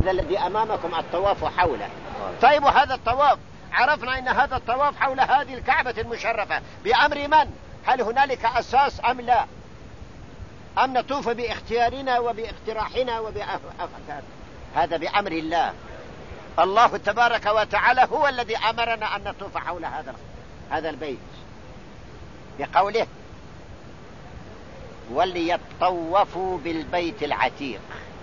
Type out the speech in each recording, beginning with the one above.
هذا الذي أمامكم الطواف حوله. طيب وهذا الطواف عرفنا أن هذا الطواف حول هذه الكعبة المشرفة بأمر من؟ هل هنالك أساس أم لا؟ أم نطوف باختيارنا وباقتراحنا وبأفكار؟ هذا بأمر الله. الله تبارك وتعالى هو الذي أمرنا أن نطوف حول هذا البيت بقوله وليطوفوا بالبيت العتيق.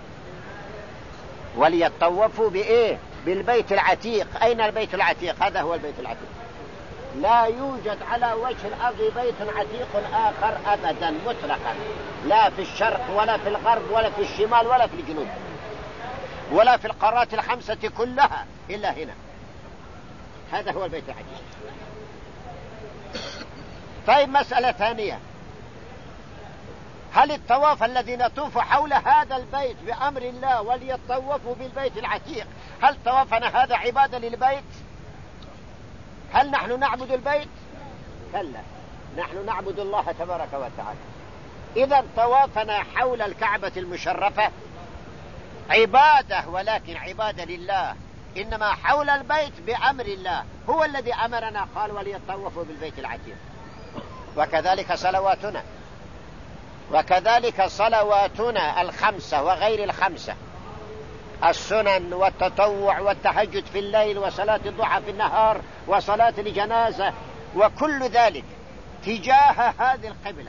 وليطوفوا بإيه؟ بالبيت العتيق. أين البيت العتيق؟ هذا هو البيت العتيق. لا يوجد على وجه الأرض بيت عتيق آخر أبدا مطلقا، لا في الشرق ولا في الغرب ولا في الشمال ولا في الجنوب ولا في القارات الخمسة كلها إلا هنا. هذا هو البيت العتيق. طيب مسألة ثانية، هل الطواف الذي نطوف حول هذا البيت بأمر الله وليطوفوا بالبيت العتيق، هل طوافنا هذا عبادة للبيت؟ هل نحن نعبد البيت؟ كلا، نحن نعبد الله تبارك وتعالى. إذا طوافنا حول الكعبة المشرفة عبادة، ولكن عبادة لله، إنما حول البيت بأمر الله، هو الذي أمرنا قال وليطوفوا بالبيت العتيق. وكذلك صلواتنا الخمسة وغير الخمسة، السنن والتطوع والتهجد في الليل وصلاة الضحى في النهار وصلاة الجنازة وكل ذلك تجاه هذه القبلة،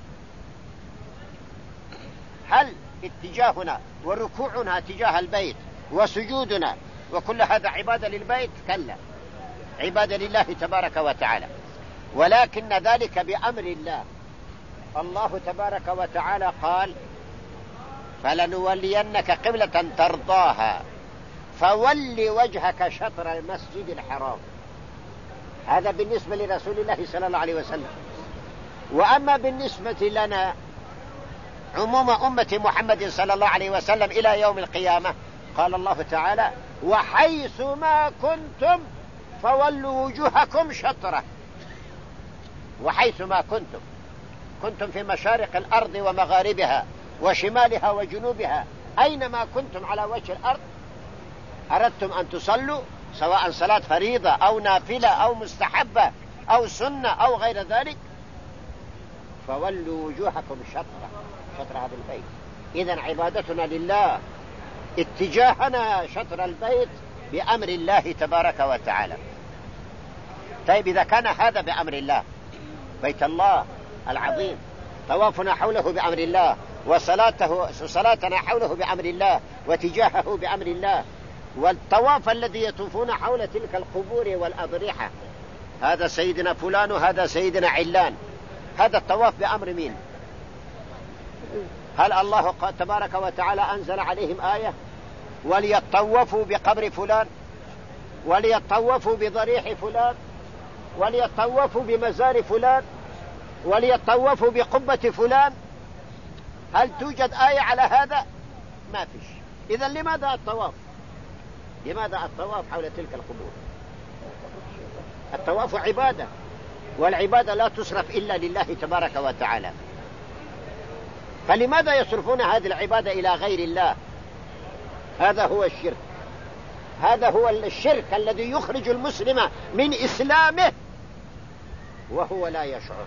هل اتجاهنا وركوعنا تجاه البيت وسجودنا وكل هذا عبادة للبيت؟ كلا، عبادة لله تبارك وتعالى، ولكن ذلك بأمر الله. الله تبارك وتعالى قال فلنولينك قبلة ترضاها فول وجهك شطر المسجد الحرام. هذا بالنسبة لرسول الله صلى الله عليه وسلم. وأما بالنسبة لنا عموم أمة محمد صلى الله عليه وسلم إلى يوم القيامة، قال الله تعالى وحيث ما كنتم فولوا وجوهكم شطره. وحيث ما كنتم في مشارق الأرض ومغاربها وشمالها وجنوبها، أينما كنتم على وجه الأرض أردتم أن تصلوا، سواء صلاة فريضة أو نافلة أو مستحبة أو سنة أو غير ذلك، فولوا وجوهكم شطر هذا البيت. إذن عبادتنا لله، اتجاهنا شطر البيت بأمر الله تبارك وتعالى. طيب إذا كان هذا بأمر الله، بيت الله العظيم طوافنا حوله بأمر الله، وصلاتنا حوله بأمر الله، وتجاهه بأمر الله، والطواف الذي يطوفون حول تلك القبور والأضرحة، هذا سيدنا فلان وهذا سيدنا علان، هذا الطواف بأمر مين؟ هل الله تبارك وتعالى أنزل عليهم آية وليطوفوا بقبر فلان، وليطوفوا بضريح فلان، وليطوفوا بمزار فلان، وليطوفوا بقبة فلان؟ هل توجد آية على هذا؟ ما فيش. إذن لماذا الطواف؟ لماذا الطواف حول تلك القبور؟ الطواف عبادة، والعبادة لا تصرف إلا لله تبارك وتعالى، فلماذا يصرفون هذه العبادة إلى غير الله؟ هذا هو الشرك، هذا هو الشرك الذي يخرج المسلم من إسلامه وهو لا يشعر،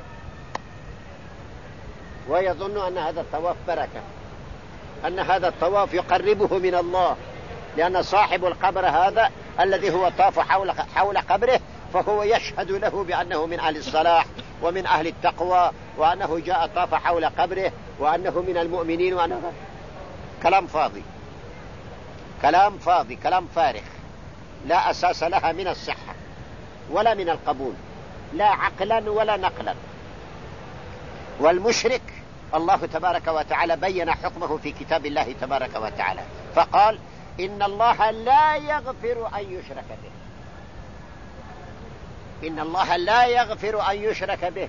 ويظن أن هذا الطواف بركة، أن هذا الطواف يقربه من الله، لأن صاحب القبر هذا الذي هو طاف حول قبره فهو يشهد له بأنه من أهل الصلاح ومن أهل التقوى، وأنه جاء طاف حول قبره، وأنه من المؤمنين، وأنه كلام فاضي، كلام فاضي، كلام فارغ لا أساس لها من الصحة ولا من القبول، لا عقلا ولا نقلا. والمشرك الله تبارك وتعالى بين حكمه في كتاب الله تبارك وتعالى، فقال إن الله لا يغفر أن يشرك به، إن الله لا يغفر أن يشرك به.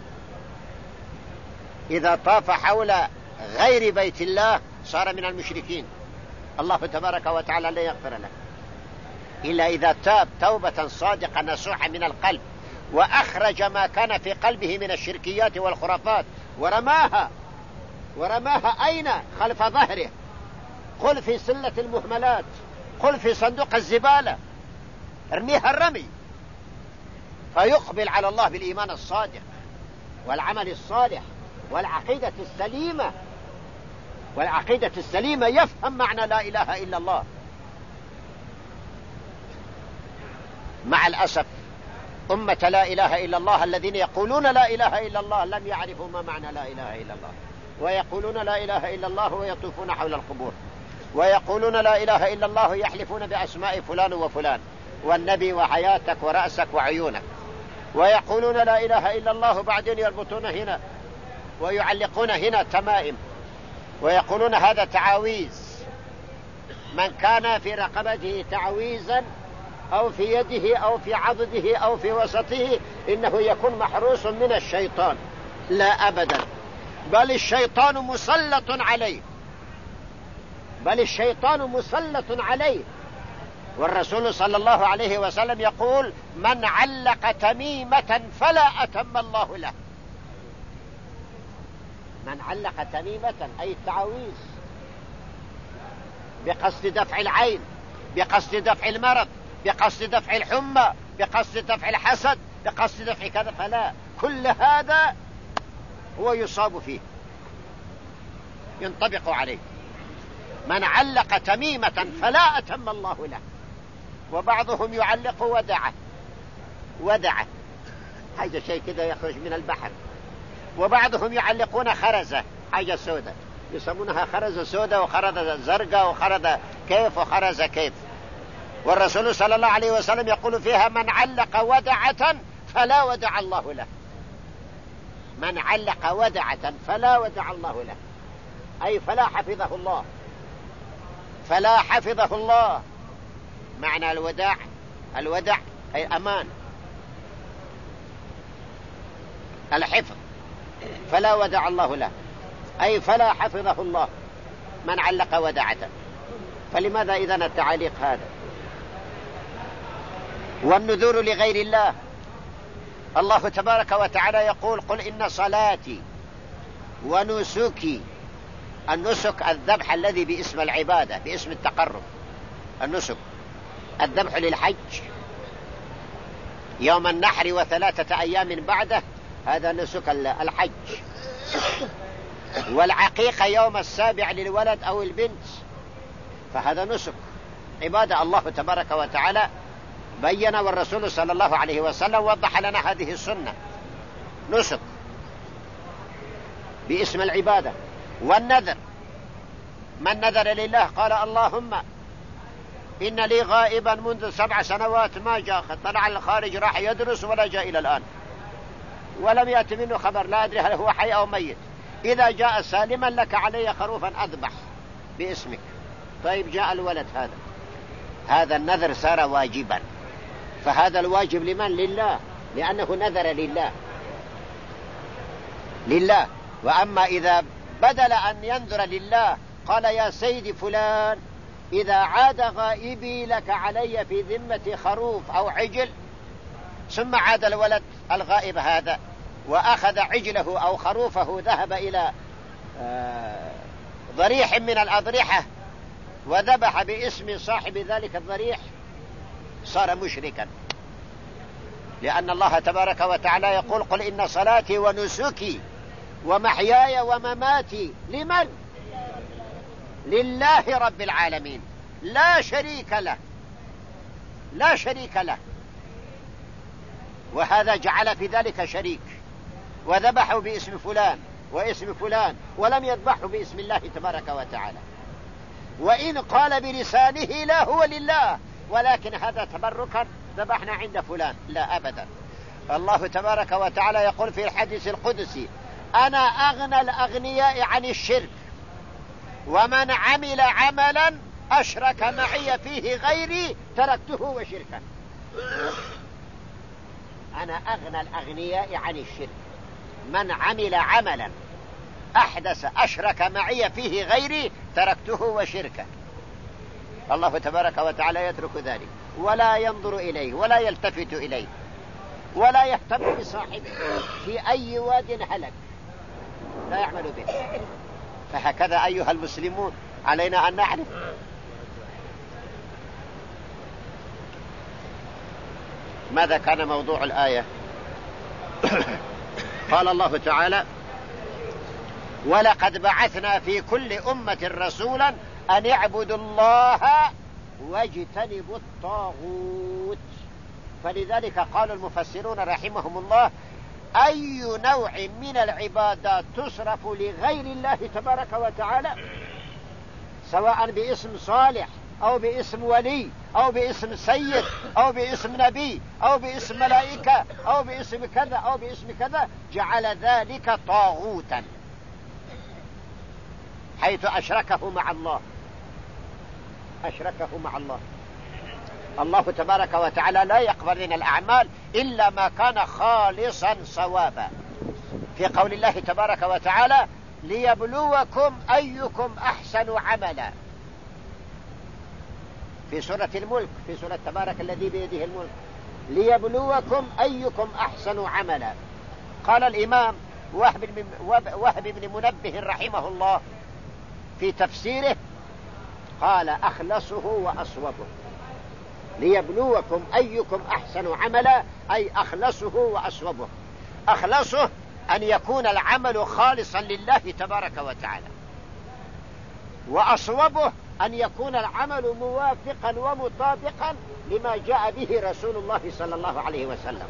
إذا طاف حول غير بيت الله صار من المشركين، الله تبارك وتعالى لا يغفر له إلا إذا تاب توبة صادقة نصوحة من القلب، وأخرج ما كان في قلبه من الشركيات والخرافات ورماها أين؟ خلف ظهره، قل في سلة المهملات، قل في صندوق الزبالة، ارميها الرمي، فيقبل على الله بالإيمان الصادق والعمل الصالح والعقيدة السليمة. والعقيدة السليمة يفهم معنى لا إله إلا الله. مع الأسف أمة لا إله إلا الله الذين يقولون لا إله إلا الله لم يعرفوا ما معنى لا إله إلا الله، ويقولون لا إله إلا الله ويطوفون حول القبور، ويقولون لا إله إلا الله يحلفون بأسماء فلان وفلان والنبي وحياتك ورأسك وعيونك، ويقولون لا إله إلا الله بعدين يربطون هنا ويعلقون هنا تمائم، ويقولون هذا تعاويذ. من كان في رقبته تعويذا أو في يده أو في عضده أو في وسطه إنه يكون محروس من الشيطان. لا أبدا، بل الشيطان مسلط عليه، بل الشيطان مسلط عليه. والرسول صلى الله عليه وسلم يقول: من علق تميمة فلا أتم الله له. من علق تميمة أي التعاويذ بقصد دفع العين، بقصد دفع المرض، بقصد دفع الحمى، بقصد دفع الحسد، بقصد دفع كذا، فلا، كل هذا هو يصاب فيه، ينطبق عليه. من علق تميمة فلا أتم الله له. وبعضهم يعلق ودعة حاجة شيء كده يخرج من البحر. وبعضهم يعلقون خرزة، حاجة سوداء يسمونها خرزة سوداء وخرزة زرقاء وخرزة كيف وخرزة كيف. والرسول صلى الله عليه وسلم يقول فيها: من علق ودعة فلا ودع الله له. من علق ودعة فلا ودع الله له، أي فلا حفظه الله، فلا حفظه الله. معنى الوداع، الودع أي أمان، الحفظ، فلا ودع الله له أي فلا حفظه الله من علق ودعة. فلماذا إذن التعليق هذا؟ والنذور لغير الله. الله تبارك وتعالى يقول: قل إن صلاتي ونسكي. النسك الذبح الذي باسم العبادة، باسم التقرب. النسك الذبح للحج يوم النحر و3 أيام بعده، هذا نسك الحج. والعقيقة يوم 7 للولد أو البنت، فهذا نسك عبادة. الله تبارك وتعالى بين، والرسول صلى الله عليه وسلم وضح لنا هذه السنة، نسك باسم العبادة. والنذر، من نذر لله قال: اللهم إن لي غائبا منذ 7 سنوات ما جاء، طلع الخارج راح يدرس ولا جاء إلى الآن، ولم يأتي منه خبر، لا أدري هل هو حي أو ميت. إذا جاء سالما لك علي خروفا أذبح باسمك. طيب جاء الولد، هذا النذر صار واجبا. فهذا الواجب لمن؟ لله، لأنه نذر لله. وأما إذا بدل أن ينذر لله قال: يا سيدي فلان، إذا عاد غائبي لك علي في ذمة خروف أو عجل، ثم عاد الولد الغائب هذا وأخذ عجله أو خروفه، ذهب إلى ضريح من الأضرحة وذبح باسم صاحب ذلك الضريح، صار مشركا. لأن الله تبارك وتعالى يقول: قل إن صلاتي ونسكي ومحياي ومماتي لمن؟ لله رب العالمين، لا شريك له، لا شريك له. وهذا جعل في ذلك شريك، وذبحوا باسم فلان واسم فلان، ولم يذبحوا باسم الله تبارك وتعالى. وإن قال بلسانه لا هو لله، ولكن هذا تبركا، ذبحنا عند فلان، لا أبدا. الله تبارك وتعالى يقول في الحديث القدسي: أنا أغنى الأغنياء عن الشرك، ومن عمل عملا أشرك معي فيه غيري تركته وشركه. أنا أغنى الأغنياء عن الشرك، من عمل عملا أحدث أشرك معي فيه غيري تركته وشركه. الله تبارك وتعالى يترك ذلك، ولا ينظر إليه ولا يلتفت إليه ولا يهتم بصاحبه في أي واد هلك، لا يعمل به. فهكذا أيها المسلمون علينا أن نعرف. ماذا كان موضوع الآية؟ قال الله تعالى: ولقد بعثنا في كل أمة رسولا أن اعبدوا الله واجتنبوا الطاغوت. فلذلك قال المفسرون رحمهم الله: أي نوع من العبادات تصرف لغير الله تبارك وتعالى، سواء باسم صالح أو باسم ولي أو باسم سيد أو باسم نبي أو باسم ملائكة أو باسم كذا أو باسم كذا، جعل ذلك طاغوتا، حيث أشركه مع الله. أشركه مع الله. الله تبارك وتعالى لا يقبل من الأعمال إلا ما كان خالصا صوابا. في قول الله تبارك وتعالى: ليبلوكم أيكم أحسن عملا، في سورة الملك، في سورة تبارك الذي بيده الملك، ليبلوكم أيكم أحسن عملا. قال الإمام وهب بن منبه رحمه الله في تفسيره، قال: أخلصه وأصوبه. ليبلوكم أيكم أحسن عملا، أي أخلصه وأصوبه. أخلصه أن يكون العمل خالصا لله تبارك وتعالى، وأصوبه أن يكون العمل موافقا ومطابقا لما جاء به رسول الله صلى الله عليه وسلم.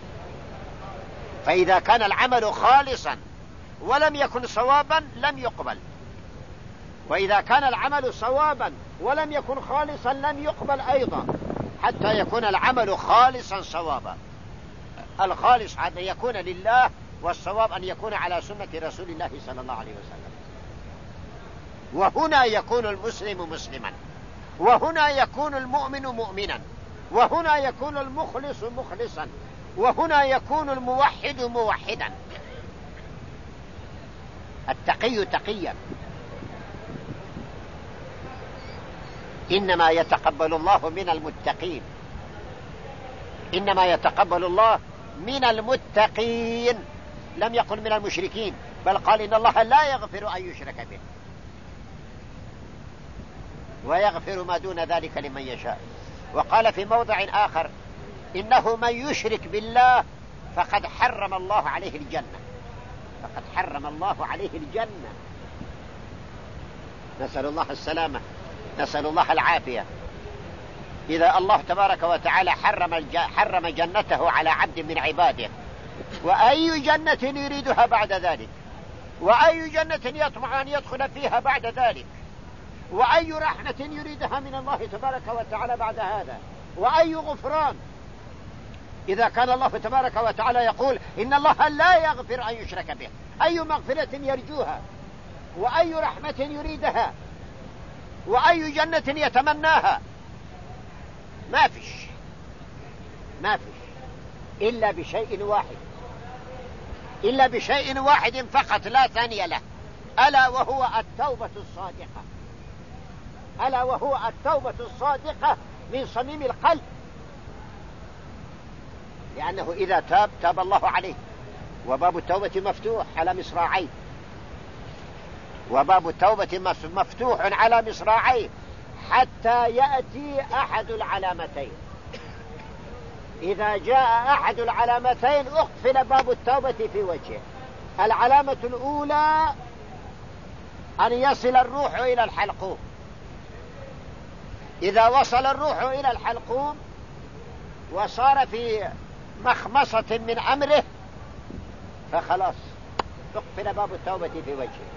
فإذا كان العمل خالصا ولم يكن صوابا لم يقبل، وإذا كان العمل صوابا ولم يكن خالصا لم يقبل أيضا، حتى يكون العمل خالصا صوابا. الخالص أن يكون لله، والصواب أن يكون على سنة رسول الله صلى الله عليه وسلم. وهنا يكون المسلم مسلما، وهنا يكون المؤمن مؤمنا، وهنا يكون المخلص مخلصا، وهنا يكون الموحد موحدا، التقي تقيا. إنما يتقبل الله من المتقين، إنما يتقبل الله من المتقين، لم يقل من المشركين، بل قال: إن الله لا يغفر أن يشرك به ويغفر ما دون ذلك لمن يشاء. وقال في موضع آخر: إنه من يشرك بالله فقد حرم الله عليه الجنة، فقد حرم الله عليه الجنة. نسأل الله السلامة، نسأل الله العافية. إذا الله تبارك وتعالى حرم جنته على عبد من عباده، وأي جنة يريدها بعد ذلك؟ وأي جنة يطمع أن يدخل فيها بعد ذلك؟ وأي رحمة يريدها من الله تبارك وتعالى بعد هذا؟ وأي غفران؟ إذا كان الله تبارك وتعالى يقول: إن الله لا يغفر أن يشرك به، أي مغفرة يرجوها؟ وأي رحمة يريدها؟ وأي جنة يتمناها؟ ما فيش إلا بشيء واحد، إلا بشيء واحد فقط لا ثاني له، ألا وهو التوبة الصادقة، ألا وهو التوبة الصادقة من صميم القلب. لأنه إذا تاب الله عليه. وباب التوبة مفتوح على مصراعيه، وباب التوبة مفتوح على مصراعيه حتى يأتي أحد العلامتين. إذا جاء أحد العلامتين أقفل باب التوبة في وجهه. العلامة الأولى أن يصل الروح إلى الحلقوم. إذا وصل الروح إلى الحلقوم وصار في مخمصة من أمره فخلاص أقفل باب التوبة في وجهه.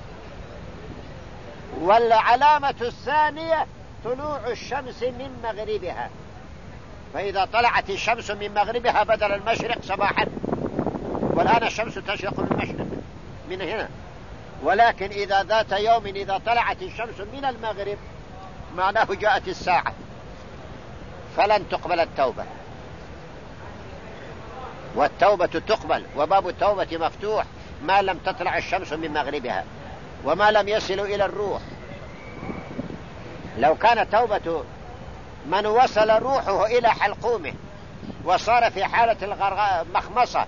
والعلامة الثانية طلوع الشمس من مغربها، فإذا طلعت الشمس من مغربها بدل المشرق صباحا، والآن الشمس تشرق من المشرق من هنا، ولكن إذا ذات يوم إذا طلعت الشمس من المغرب معناه جاءت الساعة، فلن تقبل التوبة. والتوبة تقبل وباب التوبة مفتوح ما لم تطلع الشمس من مغربها وما لم يصل إلى الروح. لو كانت توبة من وصل روحه إلى حلقومه وصار في حالة مخمصة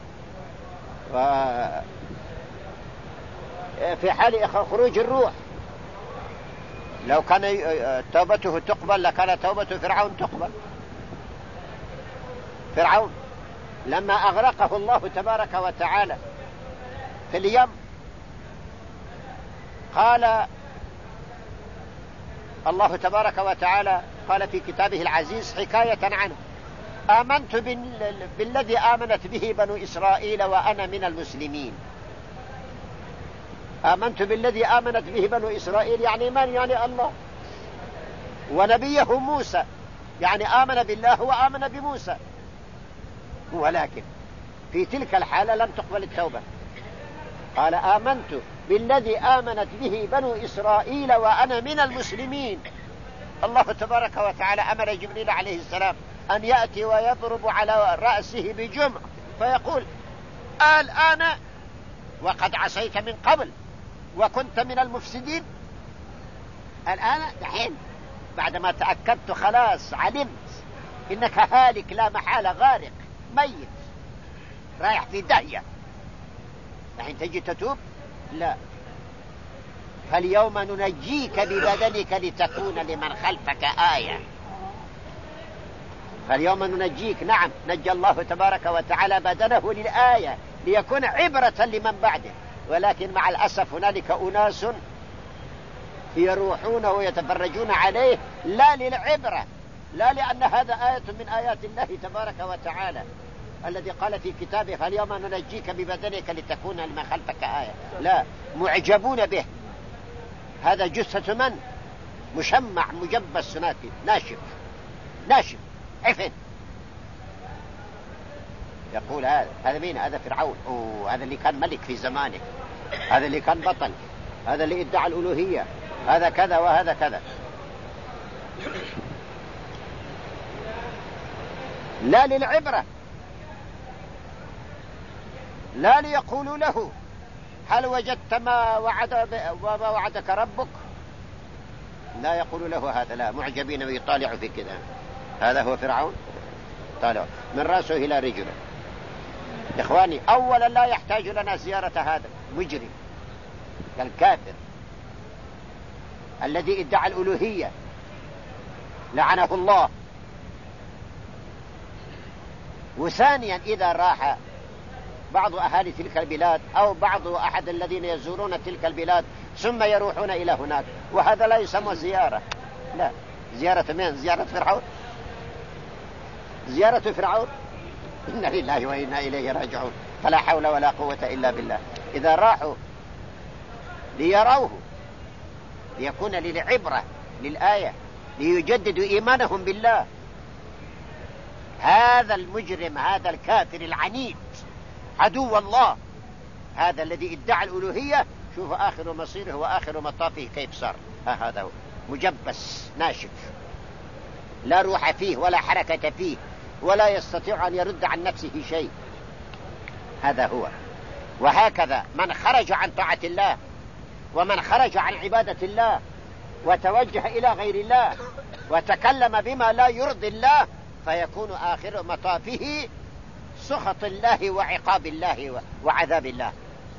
في حال خروج الروح لو كان توبته تقبل لكان توبة فرعون تقبل. فرعون لما أغرقه الله تبارك وتعالى في اليم قال الله تبارك وتعالى قال في كتابه العزيز حكاية عنه: آمنت بالذي آمنت به بنو إسرائيل وأنا من المسلمين. آمنت بالذي آمنت به بنو إسرائيل يعني من؟ يعني الله ونبيه موسى، يعني آمن بالله وآمن بموسى. ولكن في تلك الحالة لم تقبل التوبة. قال آمنت بالذي آمنت به بنو إسرائيل وأنا من المسلمين. الله تبارك وتعالى أمر جبريل عليه السلام أن يأتي ويضرب على رأسه بجمع فيقول: الآن وقد عصيت من قبل وكنت من المفسدين. الآن دحين بعدما تأكدت خلاص علمت إنك هالك لا محالة، غارق ميت رايح في داهية، دحين تجي تتوب؟ لا. فاليوم ننجيك ببدنك لتكون لمن خلفك آية. فاليوم ننجيك، نعم نجى الله تبارك وتعالى بدنه للآية ليكون عبرة لمن بعده، ولكن مع الأسف هنالك أناس يروحون ويتفرجون عليه لا للعبرة، لا لأن هذا آية من آيات الله تبارك وتعالى الذي قال في كتابه: فاليوم ننجيك ببدنك لتكون لمن خلفك آية. لا، معجبون به. هذا جثة من؟ مشمع مجبس ناشف عفن. يقول هذا مين؟ هذا فرعون. هذا اللي كان ملك في زمانه، هذا اللي كان بطل، هذا اللي ادعى الألوهية، هذا كذا وهذا كذا. لا للعبرة، لا ليقولوا له: هل وجدت ما وعدك ربك؟ لا يقول له هذا، لا، معجبين ويطالعوا في كذا. هذا هو فرعون، طالع من رأسه إلى رجله. إخواني، أولا لا يحتاج لنا زيارة هذا مجرم الكافر الذي ادعى الألوهية لعنه الله. وثانيا إذا راح بعض أهالي تلك البلاد أو بعض أحد الذين يزورون تلك البلاد ثم يروحون إلى هناك، وهذا لا يسمى زيارة. لا، زيارة من؟ زيارة فرعون. زيارة فرعون. إنا لله وإنا إليه راجعون. فلا حول ولا قوة إلا بالله. إذا راحوا ليروه ليكون للعبرة للآية ليجددوا إيمانهم بالله، هذا المجرم، هذا الكافر العنيد عدو الله، هذا الذي ادعى الألوهية، شوف آخر مصيره وآخر مطافه كيف صار. هذا هو مجبس ناشف، لا روح فيه ولا حركة فيه، ولا يستطيع أن يرد عن نفسه شيء. هذا هو. وهكذا من خرج عن طاعة الله ومن خرج عن عبادة الله وتوجه إلى غير الله وتكلم بما لا يرضي الله فيكون آخر مطافه سخط الله وعقاب الله وعذاب الله.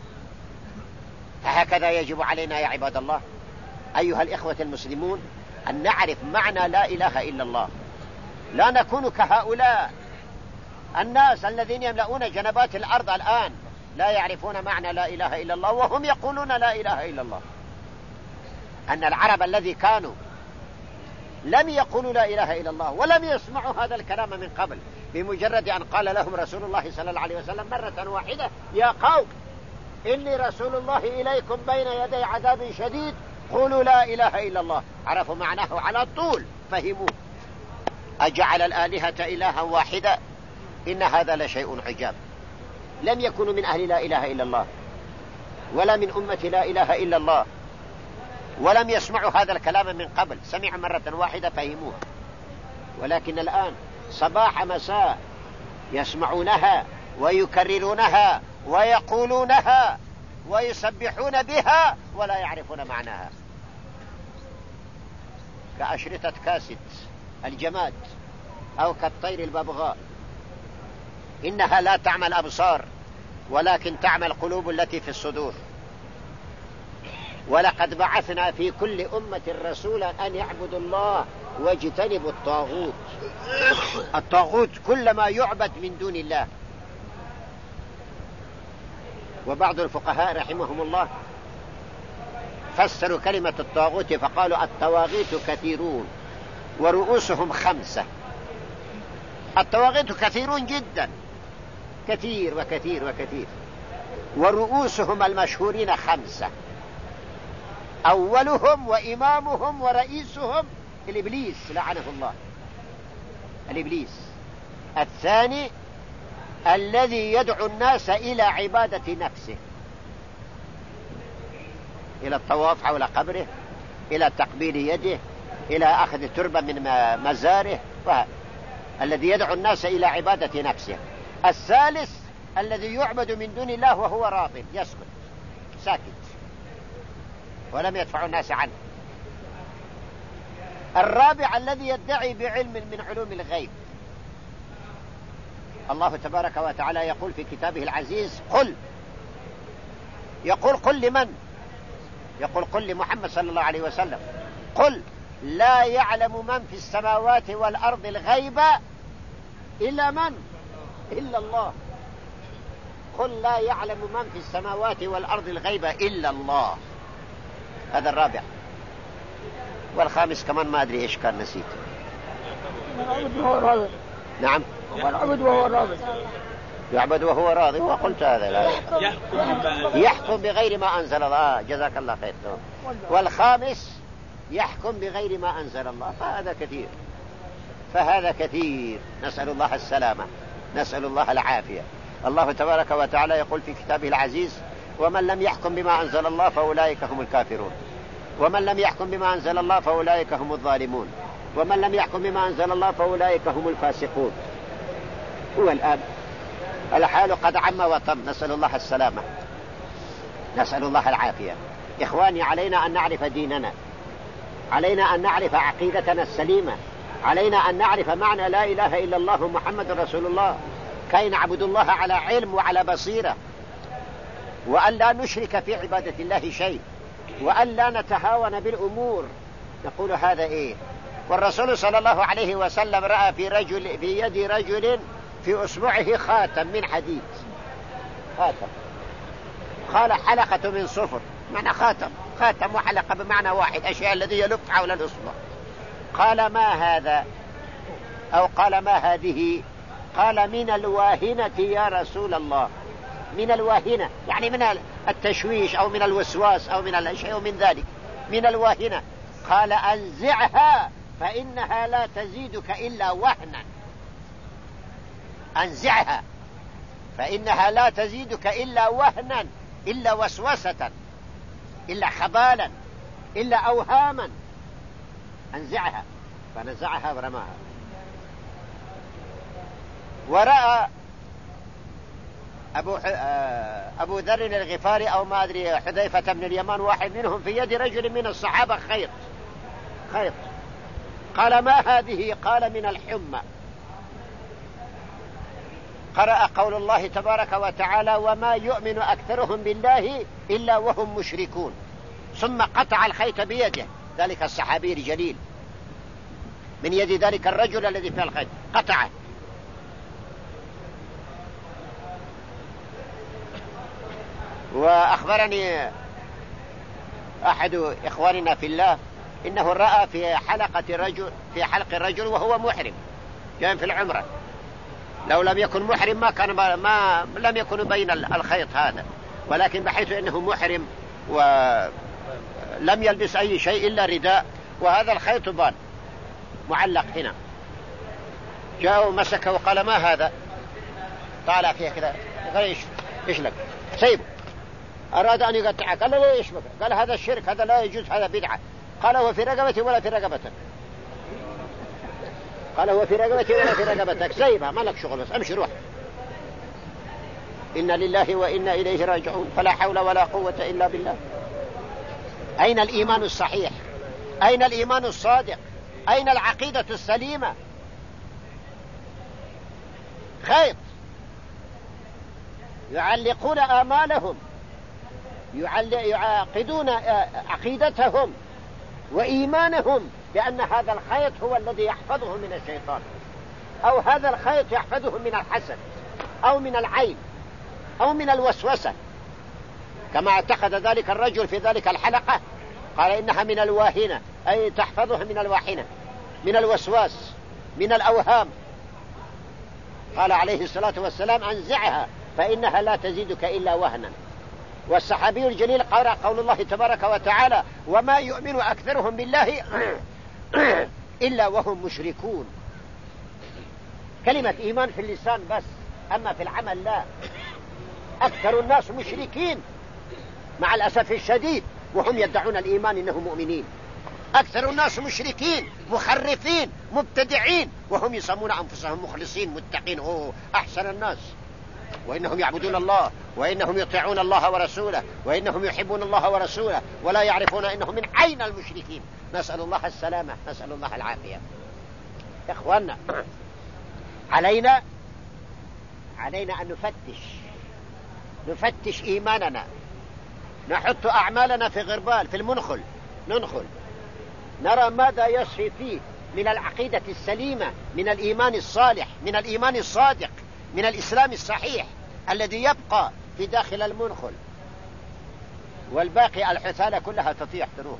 فهكذا يجب علينا يا عباد الله أيها الإخوة المسلمون أن نعرف معنى لا إله إلا الله. لا نكون كهؤلاء الناس الذين يملؤون جنبات الأرض الآن لا يعرفون معنى لا إله إلا الله وهم يقولون لا إله إلا الله. أن العرب الذي كانوا لم يقولوا لا إله إلا الله ولم يسمعوا هذا الكلام من قبل، بمجرد أن قال لهم رسول الله صلى الله عليه وسلم مرة واحدة: يا قوم إني رسول الله إليكم بين يدي عذاب شديد قولوا لا إله إلا الله، عرفوا معناه على طول، فهموه. أجعل الآلهة إلها واحدة إن هذا لشيء عجاب. لم يكونوا من أهل لا إله إلا الله ولا من أمة لا إله إلا الله، ولم يسمعوا هذا الكلام من قبل، سمعوا مرة واحدة فهموه. ولكن الآن صباح مساء يسمعونها ويكررونها ويقولونها ويسبحون بها ولا يعرفون معناها، كأشرطة كاسيت الجماد أو كالطير الببغاء. إنها لا تعمى الأبصار ولكن تعمى القلوب التي في الصدور. ولقد بعثنا في كل أمة رسولا أن يعبدوا الله واجتنبوا الطاغوت. الطاغوت كل ما يعبد من دون الله. وبعض الفقهاء رحمهم الله فسروا كلمة الطاغوت فقالوا الطواغيت كثيرون ورؤوسهم 5. الطواغيت كثيرون جدا، كثير وكثير وكثير، ورؤوسهم المشهورين 5. أولهم وإمامهم ورئيسهم الإبليس لعنه الله، الإبليس. الثاني الذي يدعو الناس إلى عبادة نفسه، إلى الطواف حول قبره، إلى تقبيل يده، إلى أخذ تربة من مزاره، الذي يدعو الناس إلى عبادة نفسه. الثالث الذي يعبد من دون الله وهو راض يسكت ساكت ولم يدفع الناس عنه. الرابع الذي يدعي بعلم من علوم الغيب. الله تبارك وتعالى يقول في كتابه العزيز قل لمن؟ يقول قل لمحمد صلى الله عليه وسلم قل لا يعلم من في السماوات والأرض الغيب إلا من؟ إلا الله. قل لا يعلم من في السماوات والأرض الغيب إلا الله. هذا الرابع. والخامس كمان ما أدري إيش كان نسيت. نعم والعبد وهو راضي. يعبد وهو راضي. وقلت هذا لا يحكم بغير ما أنزل الله. جزاك الله خير. والخامس يحكم بغير ما أنزل الله. فهذا كثير. نسأل الله السلامة، نسأل الله العافية. الله تبارك وتعالى يقول في كتابه العزيز ومن لم يحكم بما أنزل الله فأولئك هم الكافرون، ومن لم يحكم بما أنزل الله فأولئك هم الظالمون، ومن لم يحكم بما أنزل الله فأولئك هم الفاسقون. هو الآن الحال قد عم وطم. نسأل الله السلامة، نسأل الله العافية. إخواني، علينا أن نعرف ديننا، علينا أن نعرف عقيدتنا السليمة، علينا أن نعرف معنى لا إله إلا الله محمد رسول الله، كي نعبد الله على علم وعلى بصيرة، وأن لا نشرك في عبادة الله شيء، وأن لا نتهاون بالأمور. نقول هذا إيه؟ والرسول صلى الله عليه وسلم رأى في يد رجل في أصبعه خاتم من حديد. خاتم، قال حلقة من صفر، معنى خاتم وحلقة بمعنى واحد، أشياء الذي يلف حول الأصبع. قال ما هذا؟ أو قال ما هذه؟ قال من الواهنة يا رسول الله. من الواهنة يعني من التشويش أو من الوسواس أو من الشيء أو من ذلك، من الواهنة. قال أنزعها فإنها لا تزيدك إلا وهنا. أنزعها فإنها لا تزيدك إلا وهنا، إلا وسوسة، إلا خبالا، إلا أوهاما. أنزعها. فنزعها ورماها. ورأى أبو ذر الغفاري أو ما أدري حذيفة بن اليمان واحد منهم في يد رجل من الصحابة خيط. قال ما هذه؟ قال من الحمى. قرأ قول الله تبارك وتعالى وما يؤمن أكثرهم بالله إلا وهم مشركون، ثم قطع الخيط بيده، ذلك الصحابي الجليل، من يد ذلك الرجل الذي في الخيط قطعه. وأخبرني أحد إخواننا في الله إنه رأى في حلق الرجل وهو محرم جاء في العمرة، لو لم يكن محرم ما لم يكن بين الخيط هذا، ولكن بحيث أنه محرم ولم يلبس أي شيء إلا رداء، وهذا الخيط بان معلق هنا، جاء ومسكه وقال ما هذا؟ طالع فيها كذا، قال إيش لك؟ سيبه. أراد أن يقطعه، قال له ليش بك؟ قال هذا الشرك، هذا لا يجوز، هذا بدعة. قال هو في رقبتي ولا في رقبتك؟ قال هو في رقبتي ولا في رقبتك؟ سيبها، ما لك شغل، بس امشي روح. إنا لله وإنا إليه راجعون، فلا حول ولا قوة إلا بالله. أين الإيمان الصحيح؟ أين الإيمان الصادق؟ أين العقيدة السليمة؟ خيط يعلقون آمالهم، يعقدون عقيدتهم وإيمانهم بأن هذا الخيط هو الذي يحفظهم من الشيطان، أو هذا الخيط يحفظهم من الحسد أو من العين أو من الوسوسة، كما اعتقد ذلك الرجل في ذلك الحلقة، قال إنها من الواهنة، أي تحفظها من الواحنة، من الوسواس، من الأوهام. قال عليه الصلاة والسلام أنزعها فإنها لا تزيدك إلا وهنا. والصحابي الجليل قرأ قول الله تبارك وتعالى وما يؤمن أكثرهم بالله إلا وهم مشركون. كلمة إيمان في اللسان بس، أما في العمل لا. أكثر الناس مشركين مع الأسف الشديد وهم يدعون الإيمان إنهم مؤمنين. أكثر الناس مشركين مخرفين مبتدعين وهم يسمون أنفسهم مخلصين متقين، أحسن الناس، وإنهم يعبدون الله، وإنهم يطيعون الله ورسوله، وإنهم يحبون الله ورسوله، ولا يعرفون إنهم من أين المشركين. نسأل الله السلامة، نسأل الله العافية. إخواننا، علينا أن نفتش إيماننا، نحط أعمالنا في غربال، في المنخل، ننخل نرى ماذا يصفي فيه من العقيدة السليمة، من الإيمان الصالح، من الإيمان الصادق، من الإسلام الصحيح الذي يبقى في داخل المنخل، والباقي الحثالة كلها تطيح تروح.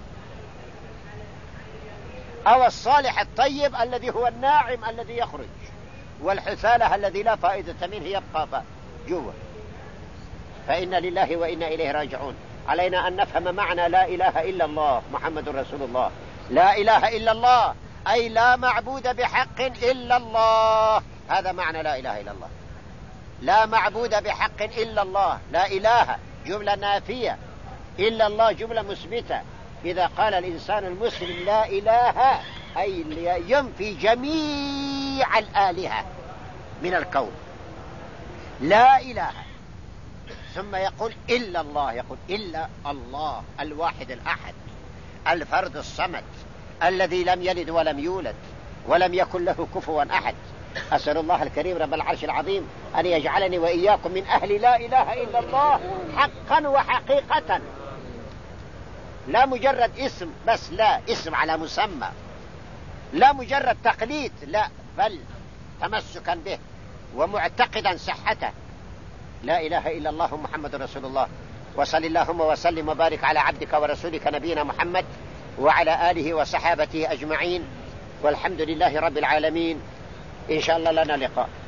أو الصالح الطيب الذي هو الناعم الذي يخرج، والحثالة الذي لا فائدة منه يبقى جوا. فإن لله وإنا إليه راجعون. علينا أن نفهم معنى لا إله إلا الله محمد رسول الله. لا إله إلا الله أي لا معبود بحق إلا الله، هذا معنى لا إله إلا الله. لا معبود بحق إلا الله، لا إله جملة نافية، إلا الله جملة مثبتة. إذا قال الإنسان المسلم لا إله أي ينفي جميع الآلهة من الكون، لا إله، ثم يقول إلا الله، يقول إلا الله الواحد الأحد الفرد الصمد الذي لم يلد ولم يولد ولم يكن له كفوا أحد. أسأل الله الكريم رب العرش العظيم أن يجعلني وإياكم من أهل لا إله إلا الله حقا وحقيقة، لا مجرد اسم بس، لا اسم على مسمى، لا مجرد تقليد، لا بل تمسكا به ومعتقدا صحته. لا إله إلا الله محمد رسول الله. وصل اللهم وسلم وبارك على عبدك ورسولك نبينا محمد وعلى آله وصحابته أجمعين، والحمد لله رب العالمين. إن شاء الله لنا لقاء.